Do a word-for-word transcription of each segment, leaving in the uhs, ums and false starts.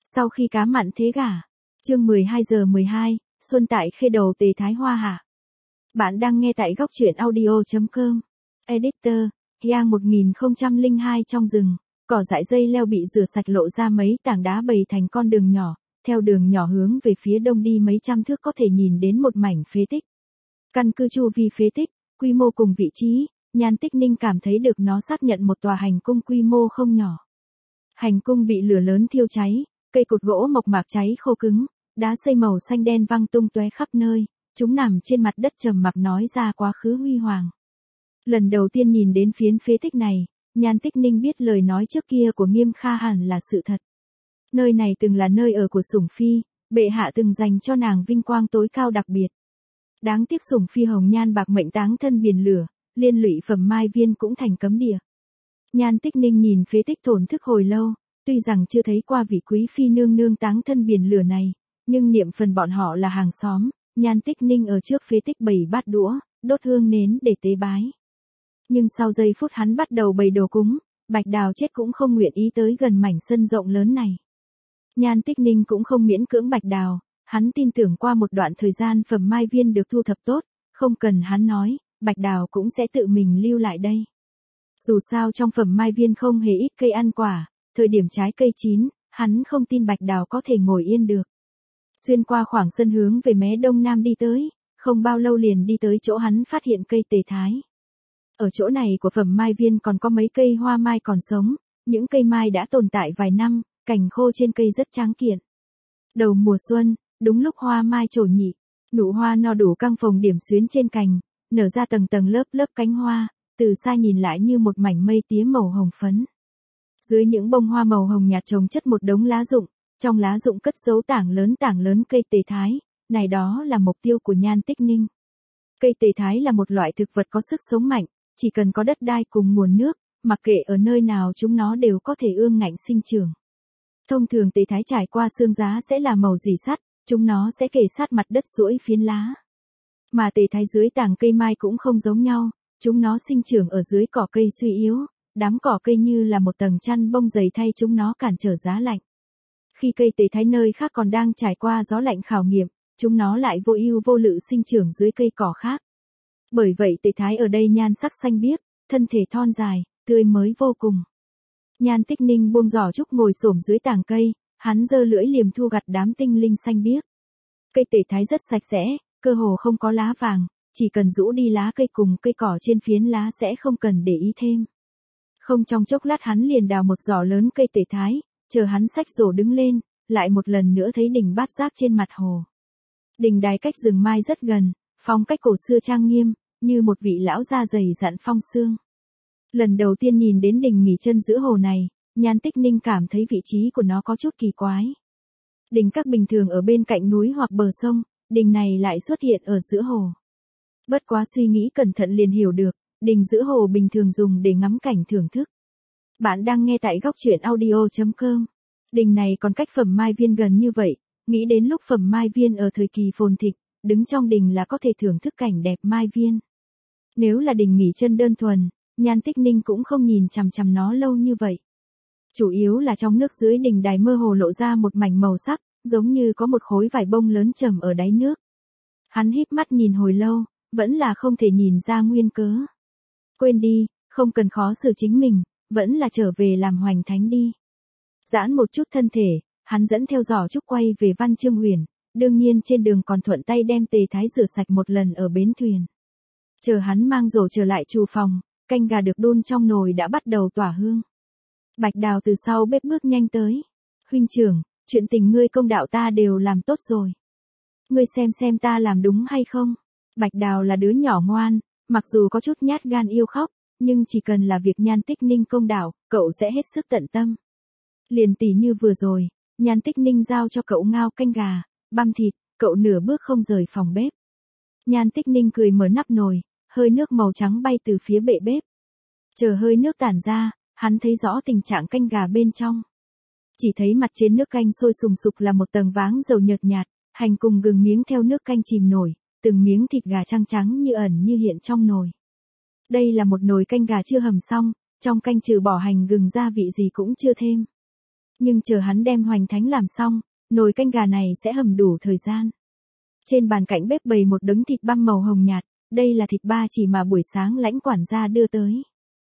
Sau khi cá mặn thế gả. Chương mười hai giờ mười hai, Xuân tại Khê Đầu Tề Thái Hoa hạ. Bạn đang nghe tại góc truyện audio.com. Editor, Yang một nghìn không trăm lẻ hai. Trong rừng, cỏ dại dây leo bị rửa sạch lộ ra mấy tảng đá bầy thành con đường nhỏ, theo đường nhỏ hướng về phía đông đi mấy trăm thước có thể nhìn đến một mảnh phế tích. Căn cứ chu vi phế tích, quy mô cùng vị trí, Nhan Tích Ninh cảm thấy được nó xác nhận một tòa hành cung quy mô không nhỏ. Hành cung bị lửa lớn thiêu cháy, cây cột gỗ mộc mạc cháy khô cứng, đá xây màu xanh đen văng tung tóe khắp nơi, chúng nằm trên mặt đất trầm mặc nói ra quá khứ huy hoàng. Lần đầu tiên nhìn đến phiến phế tích này, Nhan Tích Ninh biết lời nói trước kia của Nghiêm Kha hẳn là sự thật. Nơi này từng là nơi ở của Sủng Phi, bệ hạ từng dành cho nàng vinh quang tối cao đặc biệt. Đáng tiếc Sủng Phi hồng nhan bạc mệnh táng thân biển lửa, liên lụy Phẩm Mai Viên cũng thành cấm địa. Nhan Tích Ninh nhìn phế tích thổn thức hồi lâu, tuy rằng chưa thấy qua vị quý phi nương nương táng thân biển lửa này, nhưng niệm phần bọn họ là hàng xóm, Nhan Tích Ninh ở trước phế tích bày bát đũa, đốt hương nến để tế bái. Nhưng sau giây phút hắn bắt đầu bày đồ cúng, Bạch Đào chết cũng không nguyện ý tới gần mảnh sân rộng lớn này. Nhan Tích Ninh cũng không miễn cưỡng Bạch Đào, hắn tin tưởng qua một đoạn thời gian Phẩm Mai Viên được thu thập tốt, không cần hắn nói, Bạch Đào cũng sẽ tự mình lưu lại đây. Dù sao trong Phẩm Mai Viên không hề ít cây ăn quả, thời điểm trái cây chín, hắn không tin Bạch Đào có thể ngồi yên được. Xuyên qua khoảng sân hướng về mé đông nam đi tới, không bao lâu liền đi tới chỗ hắn phát hiện cây tề thái. Ở chỗ này của Phẩm Mai Viên còn có mấy cây hoa mai còn sống, những cây mai đã tồn tại vài năm, cành khô trên cây rất tráng kiện. Đầu mùa xuân, đúng lúc hoa mai trổ nhị, nụ hoa no đủ căng phồng điểm xuyến trên cành, nở ra tầng tầng lớp lớp cánh hoa, từ xa nhìn lại như một mảnh mây tía màu hồng phấn. Dưới những bông hoa màu hồng nhạt chồng chất một đống lá rụng, trong lá rụng cất giấu tảng lớn tảng lớn cây tề thái, này đó là mục tiêu của Nhan Tích Ninh. Cây tề thái là một loại thực vật có sức sống mạnh, chỉ cần có đất đai cùng nguồn nước, mặc kệ ở nơi nào chúng nó đều có thể ương ngạnh sinh trưởng. Thông thường tề thái trải qua xương giá sẽ là màu rỉ sắt, chúng nó sẽ kề sát mặt đất duỗi phiến lá. Mà tề thái dưới tảng cây mai cũng không giống nhau, chúng nó sinh trưởng ở dưới cỏ cây suy yếu, đám cỏ cây như là một tầng chăn bông dày thay chúng nó cản trở giá lạnh. Khi cây tề thái nơi khác còn đang trải qua gió lạnh khảo nghiệm, chúng nó lại vô ưu vô lự sinh trưởng dưới cây cỏ khác. Bởi vậy tề thái ở đây nhan sắc xanh biếc, thân thể thon dài, tươi mới vô cùng. Nhan Tích Ninh buông giỏ trúc ngồi xổm dưới tảng cây, hắn giơ lưỡi liềm thu gặt đám tinh linh xanh biếc. Cây tề thái rất sạch sẽ, cơ hồ không có lá vàng, chỉ cần rũ đi lá cây cùng cây cỏ trên phiến lá sẽ không cần để ý thêm. Không trong chốc lát hắn liền đào một giỏ lớn cây tề thái, chờ hắn xách rổ đứng lên, lại một lần nữa thấy đỉnh Bát Giác trên mặt hồ. Đỉnh đài cách rừng mai rất gần, phong cách cổ xưa trang nghiêm, như một vị lão da dày dặn phong xương. Lần đầu tiên nhìn đến đỉnh nghỉ chân giữa hồ này, Nhan Tích Ninh cảm thấy vị trí của nó có chút kỳ quái. Đỉnh các bình thường ở bên cạnh núi hoặc bờ sông, đỉnh này lại xuất hiện ở giữa hồ. Bất quá suy nghĩ cẩn thận liền hiểu được, đỉnh giữa hồ bình thường dùng để ngắm cảnh thưởng thức. Bạn đang nghe tại góc truyện audio.com. Đỉnh này còn cách Phẩm Mai Viên gần như vậy, nghĩ đến lúc Phẩm Mai Viên ở thời kỳ phồn thịnh, đứng trong đỉnh là có thể thưởng thức cảnh đẹp Mai Viên. Nếu là đỉnh nghỉ chân đơn thuần, Nhan Tích Ninh cũng không nhìn chằm chằm nó lâu như vậy. Chủ yếu là trong nước dưới đỉnh đài mơ hồ lộ ra một mảnh màu sắc, giống như có một khối vải bông lớn trầm ở đáy nước. Hắn híp mắt nhìn hồi lâu, vẫn là không thể nhìn ra nguyên cớ. Quên đi, không cần khó xử chính mình, vẫn là trở về làm hoành thánh đi. Giãn một chút thân thể, hắn dẫn theo giỏ trúc quay về Văn Chương Huyền, đương nhiên trên đường còn thuận tay đem tề thái rửa sạch một lần ở bến thuyền. Chờ hắn mang rổ trở lại trù phòng, canh gà được đun trong nồi đã bắt đầu tỏa hương. Bạch Đào từ sau bếp bước nhanh tới. Huynh trưởng, chuyện tình ngươi công đạo ta đều làm tốt rồi. Ngươi xem xem ta làm đúng hay không? Bạch Đào là đứa nhỏ ngoan, mặc dù có chút nhát gan yêu khóc, nhưng chỉ cần là việc Nhan Tích Ninh công đạo, cậu sẽ hết sức tận tâm. Liền tỉ như vừa rồi, Nhan Tích Ninh giao cho cậu ngao canh gà, băm thịt, cậu nửa bước không rời phòng bếp. Nhan Tích Ninh cười mở nắp nồi, hơi nước màu trắng bay từ phía bệ bếp. Chờ hơi nước tản ra, hắn thấy rõ tình trạng canh gà bên trong. Chỉ thấy mặt trên nước canh sôi sùng sục là một tầng váng dầu nhợt nhạt, hành cùng gừng miếng theo nước canh chìm nổi, từng miếng thịt gà trắng trắng như ẩn như hiện trong nồi. Đây là một nồi canh gà chưa hầm xong, trong canh trừ bỏ hành gừng gia vị gì cũng chưa thêm. Nhưng chờ hắn đem hoành thánh làm xong, nồi canh gà này sẽ hầm đủ thời gian. Trên bàn cạnh bếp bày một đống thịt băm màu hồng nhạt, đây là thịt ba chỉ mà buổi sáng lãnh quản gia đưa tới.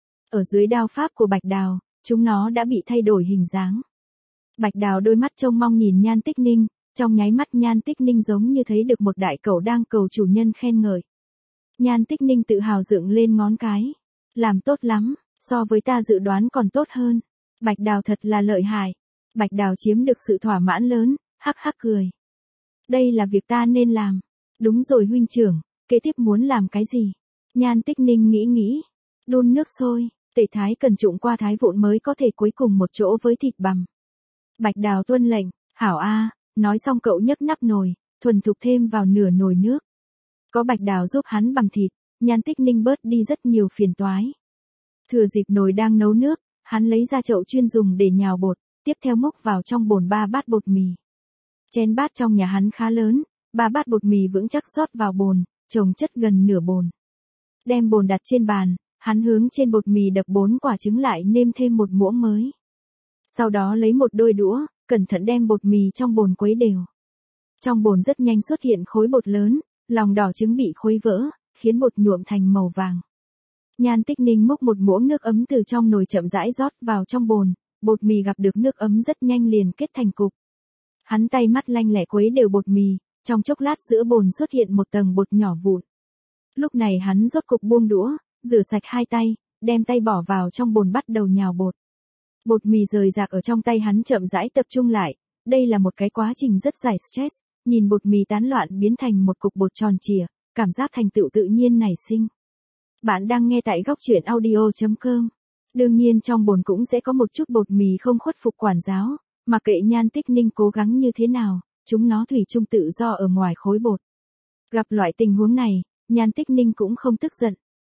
Ở dưới đao pháp của Bạch Đào, chúng nó đã bị thay đổi hình dáng. Bạch Đào đôi mắt trông mong nhìn Nhan Tích Ninh, trong nháy mắt Nhan Tích Ninh giống như thấy được một đại cẩu đang cầu chủ nhân khen ngợi. Nhan Tích Ninh tự hào dựng lên ngón cái. Làm tốt lắm, so với ta dự đoán còn tốt hơn. Bạch Đào thật là lợi hại. Bạch Đào chiếm được sự thỏa mãn lớn, hắc hắc cười. Đây là việc ta nên làm. Đúng rồi huynh trưởng, kế tiếp muốn làm cái gì? Nhan Tích Ninh nghĩ nghĩ. Đun nước sôi, tể thái cần trụng qua thái vụn mới có thể cuối cùng một chỗ với thịt bằm. Bạch Đào tuân lệnh, hảo a, nói xong cậu nhấc nắp nồi, thuần thục thêm vào nửa nồi nước. Có Bạch Đào giúp hắn bằm thịt, Nhan Tích Ninh bớt đi rất nhiều phiền toái. Thừa dịp nồi đang nấu nước, hắn lấy ra chậu chuyên dùng để nhào bột, tiếp theo múc vào trong bồn ba bát bột mì. Chén bát trong nhà hắn khá lớn, ba bát bột mì vững chắc rót vào bồn, chồng chất gần nửa bồn. Đem bồn đặt trên bàn, hắn hướng trên bột mì đập bốn quả trứng lại nêm thêm một muỗng mới. Sau đó lấy một đôi đũa, cẩn thận đem bột mì trong bồn quấy đều. Trong bồn rất nhanh xuất hiện khối bột lớn, lòng đỏ trứng bị khuấy vỡ, khiến bột nhuộm thành màu vàng. Nhan Tích Ninh múc một muỗng nước ấm từ trong nồi chậm rãi rót vào trong bồn, bột mì gặp được nước ấm rất nhanh liền kết thành cục. Hắn tay mắt lanh lẹ quấy đều bột mì, trong chốc lát giữa bồn xuất hiện một tầng bột nhỏ vụn. Lúc này hắn rốt cục buông đũa, rửa sạch hai tay, đem tay bỏ vào trong bồn bắt đầu nhào bột. Bột mì rời rạc ở trong tay hắn chậm rãi tập trung lại, đây là một cái quá trình rất dài stress, nhìn bột mì tán loạn biến thành một cục bột tròn trịa, cảm giác thành tựu tự nhiên nảy sinh. Bạn đang nghe tại góc truyện audio chấm com. Đương nhiên trong bồn cũng sẽ có một chút bột mì không khuất phục quản giáo, mà kệ Nhan Tích Ninh cố gắng như thế nào, chúng nó thủy chung tự do ở ngoài khối bột. Gặp loại tình huống này, Nhan Tích Ninh cũng không tức giận.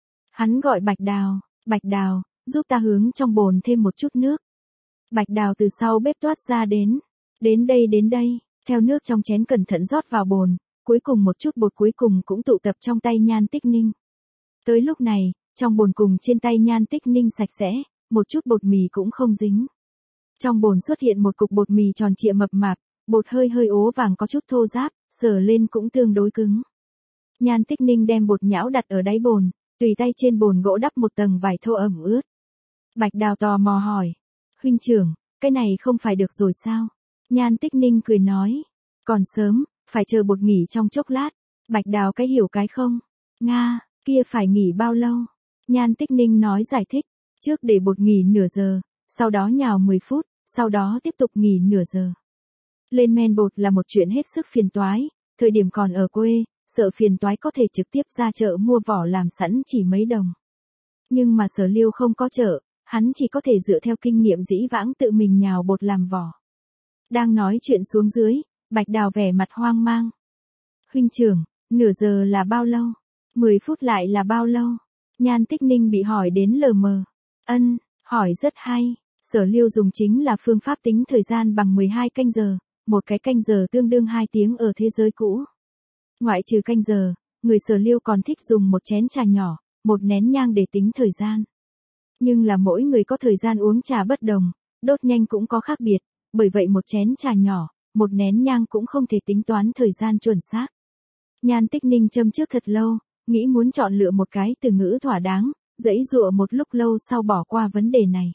Hắn gọi Bạch Đào, Bạch Đào, giúp ta hướng trong bồn thêm một chút nước. Bạch Đào từ sau bếp toát ra đến, đến đây đến đây, theo nước trong chén cẩn thận rót vào bồn, cuối cùng một chút bột cuối cùng cũng tụ tập trong tay Nhan Tích Ninh. Tới lúc này, trong bồn cùng trên tay Nhan Tích Ninh sạch sẽ, một chút bột mì cũng không dính. Trong bồn xuất hiện một cục bột mì tròn trịa mập mạp, bột hơi hơi ố vàng có chút thô ráp, sờ lên cũng tương đối cứng. Nhan Tích Ninh đem bột nhão đặt ở đáy bồn, tùy tay trên bồn gỗ đắp một tầng vải thô ẩm ướt. Bạch Đào tò mò hỏi, huynh trưởng, cái này không phải được rồi sao? Nhan Tích Ninh cười nói, còn sớm, phải chờ bột nghỉ trong chốc lát. Bạch Đào cái hiểu cái không? Nga, kia phải nghỉ bao lâu? Nhan Tích Ninh nói giải thích, trước để bột nghỉ nửa giờ, sau đó nhào mười phút, sau đó tiếp tục nghỉ nửa giờ. Lên men bột là một chuyện hết sức phiền toái, thời điểm còn ở quê, sợ phiền toái có thể trực tiếp ra chợ mua vỏ làm sẵn chỉ mấy đồng. Nhưng mà Sở Liêu không có chợ, hắn chỉ có thể dựa theo kinh nghiệm dĩ vãng tự mình nhào bột làm vỏ. Đang nói chuyện xuống dưới, Bạch Đào vẻ mặt hoang mang. Huynh trưởng, nửa giờ là bao lâu? mười phút lại là bao lâu? Nhan Tích Ninh bị hỏi đến lờ mờ. Ân, hỏi rất hay. Sở Liêu dùng chính là phương pháp tính thời gian bằng mười hai canh giờ, một cái canh giờ tương đương hai tiếng ở thế giới cũ. Ngoại trừ canh giờ, người Sở Liêu còn thích dùng một chén trà nhỏ, một nén nhang để tính thời gian. Nhưng là mỗi người có thời gian uống trà bất đồng, đốt nhanh cũng có khác biệt, bởi vậy một chén trà nhỏ, một nén nhang cũng không thể tính toán thời gian chuẩn xác. Nhan Tích Ninh châm trước thật lâu, nghĩ muốn chọn lựa một cái từ ngữ thỏa đáng, dãy dụa một lúc lâu sau bỏ qua vấn đề này.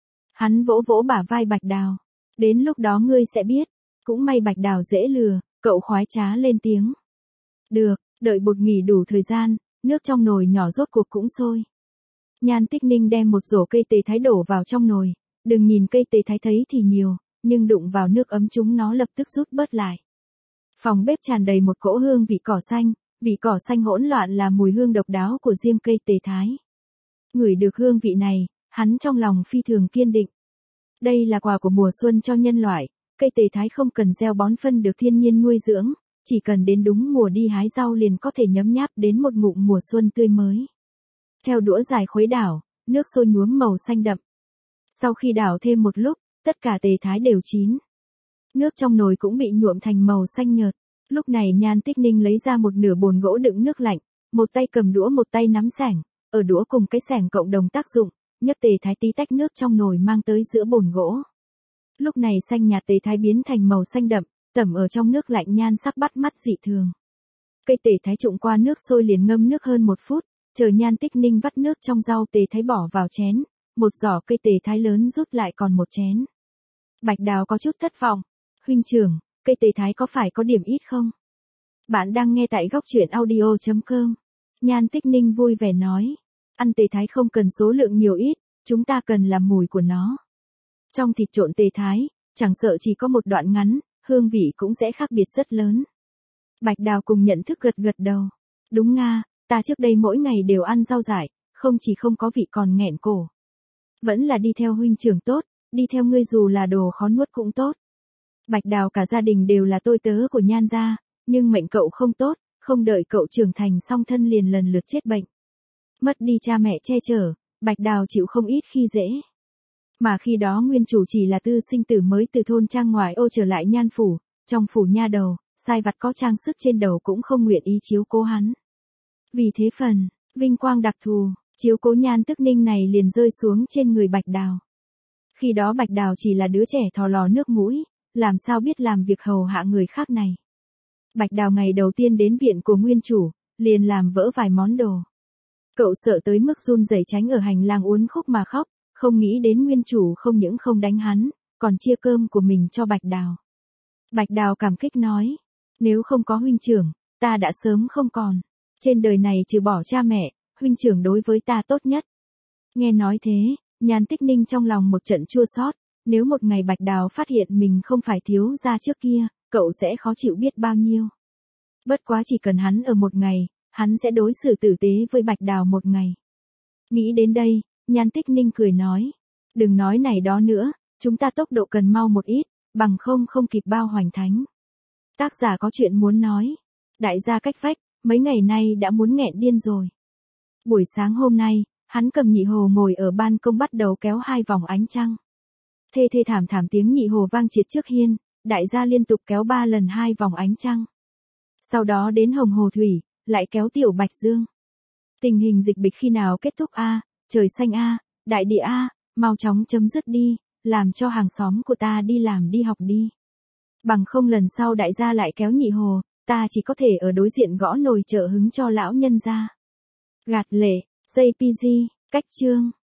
Hắn vỗ vỗ bả vai Bạch Đào. Đến lúc đó ngươi sẽ biết. Cũng may Bạch Đào dễ lừa, cậu khoái trá lên tiếng. Được, đợi bột nghỉ đủ thời gian, nước trong nồi nhỏ rốt cuộc cũng sôi. Nhan Tích Ninh đem một rổ cây tề thái đổ vào trong nồi. Đừng nhìn cây tề thái thấy thì nhiều, nhưng đụng vào nước ấm chúng nó lập tức rút bớt lại. Phòng bếp tràn đầy một cỗ hương vị cỏ xanh, vị cỏ xanh hỗn loạn là mùi hương độc đáo của riêng cây tề thái. Ngửi được hương vị này, hắn trong lòng phi thường kiên định. Đây là quà của mùa xuân cho nhân loại, cây tề thái không cần gieo bón phân được thiên nhiên nuôi dưỡng, chỉ cần đến đúng mùa đi hái rau liền có thể nhấm nháp đến một ngụm mùa xuân tươi mới. Theo đũa dài khuấy đảo, nước sôi nhuốm màu xanh đậm. Sau khi đảo thêm một lúc, tất cả tề thái đều chín. Nước trong nồi cũng bị nhuộm thành màu xanh nhợt. Lúc này Nhan Tích Ninh lấy ra một nửa bồn gỗ đựng nước lạnh, một tay cầm đũa một tay nắm xẻng, ở đũa cùng cái xẻng cộng đồng tác dụng, nhấc tề thái tí tách nước trong nồi mang tới giữa bồn gỗ. Lúc này xanh nhạt tề thái biến thành màu xanh đậm, tẩm ở trong nước lạnh nhan sắc bắt mắt dị thường. Cây tề thái trụng qua nước sôi liền ngâm nước hơn một phút, chờ Nhan Tích Ninh vắt nước trong rau tề thái bỏ vào chén, một giỏ cây tề thái lớn rút lại còn một chén. Bạch Đào có chút thất vọng. Huynh trưởng, cây tề thái có phải có điểm ít không? Bạn đang nghe tại góc truyện audio chấm com. Nhan Tích Ninh vui vẻ nói. Ăn tề thái không cần số lượng nhiều ít, chúng ta cần là mùi của nó. Trong thịt trộn tề thái, chẳng sợ chỉ có một đoạn ngắn, hương vị cũng sẽ khác biệt rất lớn. Bạch Đào cùng nhận thức gật gật đầu. Đúng nga, ta trước đây mỗi ngày đều ăn rau dại, không chỉ không có vị còn nghẹn cổ. Vẫn là đi theo huynh trưởng tốt, đi theo ngươi dù là đồ khó nuốt cũng tốt. Bạch Đào cả gia đình đều là tôi tớ của Nhan gia, nhưng mệnh cậu không tốt, không đợi cậu trưởng thành song thân liền lần lượt chết bệnh. Mất đi cha mẹ che chở, Bạch Đào chịu không ít khi dễ. Mà khi đó nguyên chủ chỉ là tư sinh tử mới từ thôn trang ngoài ô trở lại Nhan phủ, trong phủ nha đầu, sai vặt có trang sức trên đầu cũng không nguyện ý chiếu cố hắn. Vì thế phần, vinh quang đặc thù, chiếu cố Nhan Tức Ninh này liền rơi xuống trên người Bạch Đào. Khi đó Bạch Đào chỉ là đứa trẻ thò lò nước mũi, làm sao biết làm việc hầu hạ người khác này. Bạch Đào ngày đầu tiên đến viện của nguyên chủ, liền làm vỡ vài món đồ. Cậu sợ tới mức run rẩy tránh ở hành lang uốn khúc mà khóc, không nghĩ đến nguyên chủ không những không đánh hắn, còn chia cơm của mình cho Bạch Đào. Bạch Đào cảm kích nói, nếu không có huynh trưởng, ta đã sớm không còn. Trên đời này trừ bỏ cha mẹ, huynh trưởng đối với ta tốt nhất. Nghe nói thế, Nhan Tích Ninh trong lòng một trận chua xót, nếu một ngày Bạch Đào phát hiện mình không phải thiếu gia trước kia, cậu sẽ khó chịu biết bao nhiêu. Bất quá chỉ cần hắn ở một ngày, hắn sẽ đối xử tử tế với Bạch Đào một ngày. Nghĩ đến đây, Nhan Tích Ninh cười nói, đừng nói này đó nữa, chúng ta tốc độ cần mau một ít, bằng không không kịp bao hoành thánh. Tác giả có chuyện muốn nói. Đại gia cách vách, mấy ngày nay đã muốn nghẹn điên rồi. Buổi sáng hôm nay, hắn cầm nhị hồ ngồi ở ban công bắt đầu kéo hai vòng ánh trăng. Thê thê thảm thảm tiếng nhị hồ vang triệt trước hiên, đại gia liên tục kéo ba lần hai vòng ánh trăng. Sau đó đến hồng hồ thủy, lại kéo tiểu bạch dương. Tình hình dịch bệnh khi nào kết thúc a, trời xanh a, đại địa a, mau chóng chấm dứt đi, làm cho hàng xóm của ta đi làm đi học đi. Bằng không lần sau đại gia lại kéo nhị hồ, ta chỉ có thể ở đối diện gõ nồi trợ hứng cho lão nhân gia. Gạt lệ, gi pê giê, cách chương.